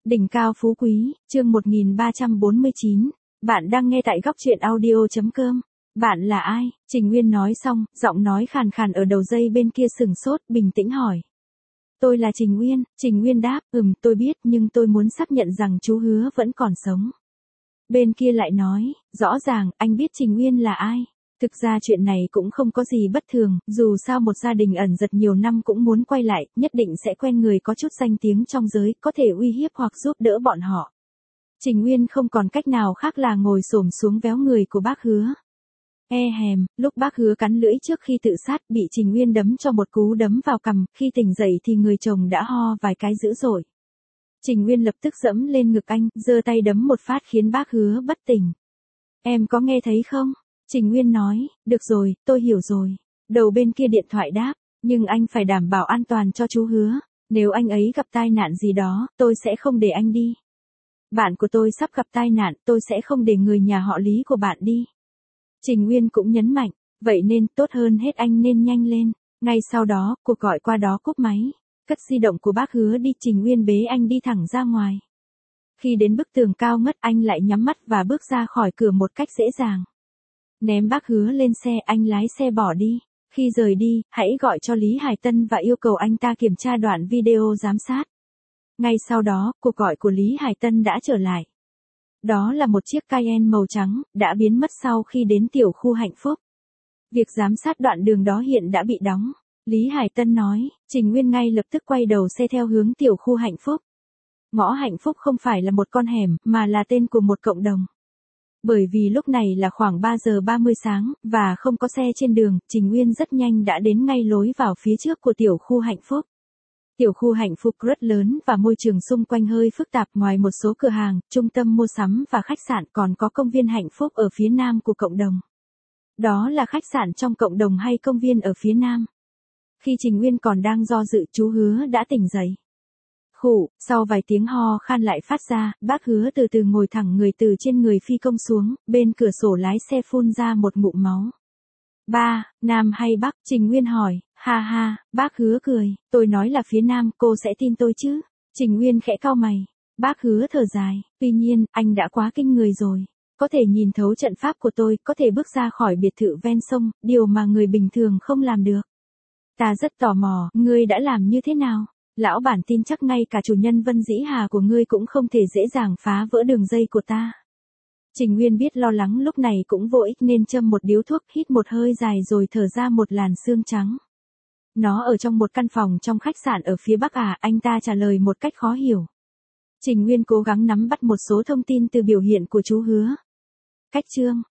Đỉnh cao phú quý, chương 1349. Bạn đang nghe tại góc truyện audio.com. Bạn là ai? Trình Nguyên nói xong, giọng nói khàn khàn ở đầu dây bên kia sừng sốt, bình tĩnh hỏi. Tôi là Trình Nguyên. Trình Nguyên đáp, tôi biết, nhưng tôi muốn xác nhận rằng chú Hứa vẫn còn sống. Bên kia lại nói, rõ ràng, anh biết Trình Nguyên là ai. Thực ra chuyện này cũng không có gì bất thường, dù sao một gia đình ẩn giật nhiều năm cũng muốn quay lại, nhất định sẽ quen người có chút danh tiếng trong giới, có thể uy hiếp hoặc giúp đỡ bọn họ. Trình Nguyên không còn cách nào khác là ngồi xổm xuống véo người của bác Hứa. Lúc bác Hứa cắn lưỡi trước khi tự sát, bị Trình Nguyên đấm cho một cú đấm vào cằm, khi tỉnh dậy thì người chồng đã ho vài cái dữ dội. Trình Nguyên lập tức giẫm lên ngực anh, giơ tay đấm một phát khiến bác Hứa bất tỉnh. Em có nghe thấy không? Trình Nguyên nói, được rồi, tôi hiểu rồi. Đầu bên kia điện thoại đáp, nhưng anh phải đảm bảo an toàn cho chú Hứa. Nếu anh ấy gặp tai nạn gì đó, tôi sẽ không để anh đi. Bạn của tôi sắp gặp tai nạn, tôi sẽ không để người nhà họ Lý của bạn đi. Trình Nguyên cũng nhấn mạnh, vậy nên tốt hơn hết anh nên nhanh lên. Ngay sau đó, cuộc gọi qua đó cúp máy. Cất di động của bác Hứa đi, Trình Nguyên bế anh đi thẳng ra ngoài. Khi đến bức tường cao ngất, anh lại nhắm mắt và bước ra khỏi cửa một cách dễ dàng. Ném bác Hứa lên xe, anh lái xe bỏ đi. Khi rời đi, hãy gọi cho Lý Hải Tân và yêu cầu anh ta kiểm tra đoạn video giám sát. Ngay sau đó, cuộc gọi của Lý Hải Tân đã trở lại. Đó là một chiếc Cayenne màu trắng, đã biến mất sau khi đến tiểu khu Hạnh Phúc. Việc giám sát đoạn đường đó hiện đã bị đóng. Lý Hải Tân nói, Trình Nguyên ngay lập tức quay đầu xe theo hướng tiểu khu Hạnh Phúc. Ngõ Hạnh Phúc không phải là một con hẻm, mà là tên của một cộng đồng. Bởi vì lúc này là khoảng 3 giờ 30 sáng, và không có xe trên đường, Trình Nguyên rất nhanh đã đến ngay lối vào phía trước của tiểu khu Hạnh Phúc. Tiểu khu Hạnh Phúc rất lớn và môi trường xung quanh hơi phức tạp, ngoài một số cửa hàng, trung tâm mua sắm và khách sạn còn có công viên Hạnh Phúc ở phía nam của cộng đồng. Đó là khách sạn trong cộng đồng hay công viên ở phía nam. Khi Trình Nguyên còn đang do dự, chú Hứa đã tỉnh dậy. Sau vài tiếng ho khan lại phát ra, bác Hứa từ từ ngồi thẳng người từ trên người phi công xuống, bên cửa sổ lái xe phun ra một ngụm máu. Ba, Nam hay Bắc? Trình Nguyên hỏi. Ha ha, bác Hứa cười, tôi nói là phía Nam, cô sẽ tin tôi chứ? Trình Nguyên khẽ cau mày. Bác Hứa thở dài, tuy nhiên, anh đã quá kinh người rồi. Có thể nhìn thấu trận pháp của tôi, có thể bước ra khỏi biệt thự ven sông, điều mà người bình thường không làm được. Ta rất tò mò, ngươi đã làm như thế nào? Lão bản tin chắc ngay cả chủ nhân Vân Dĩ Hà của ngươi cũng không thể dễ dàng phá vỡ đường dây của ta. Trình Nguyên biết lo lắng lúc này cũng vô ích nên châm một điếu thuốc, hít một hơi dài rồi thở ra một làn sương trắng. Nó ở trong một căn phòng trong khách sạn ở phía Bắc à? Anh ta trả lời một cách khó hiểu. Trình Nguyên cố gắng nắm bắt một số thông tin từ biểu hiện của chú Hứa. Cách chương,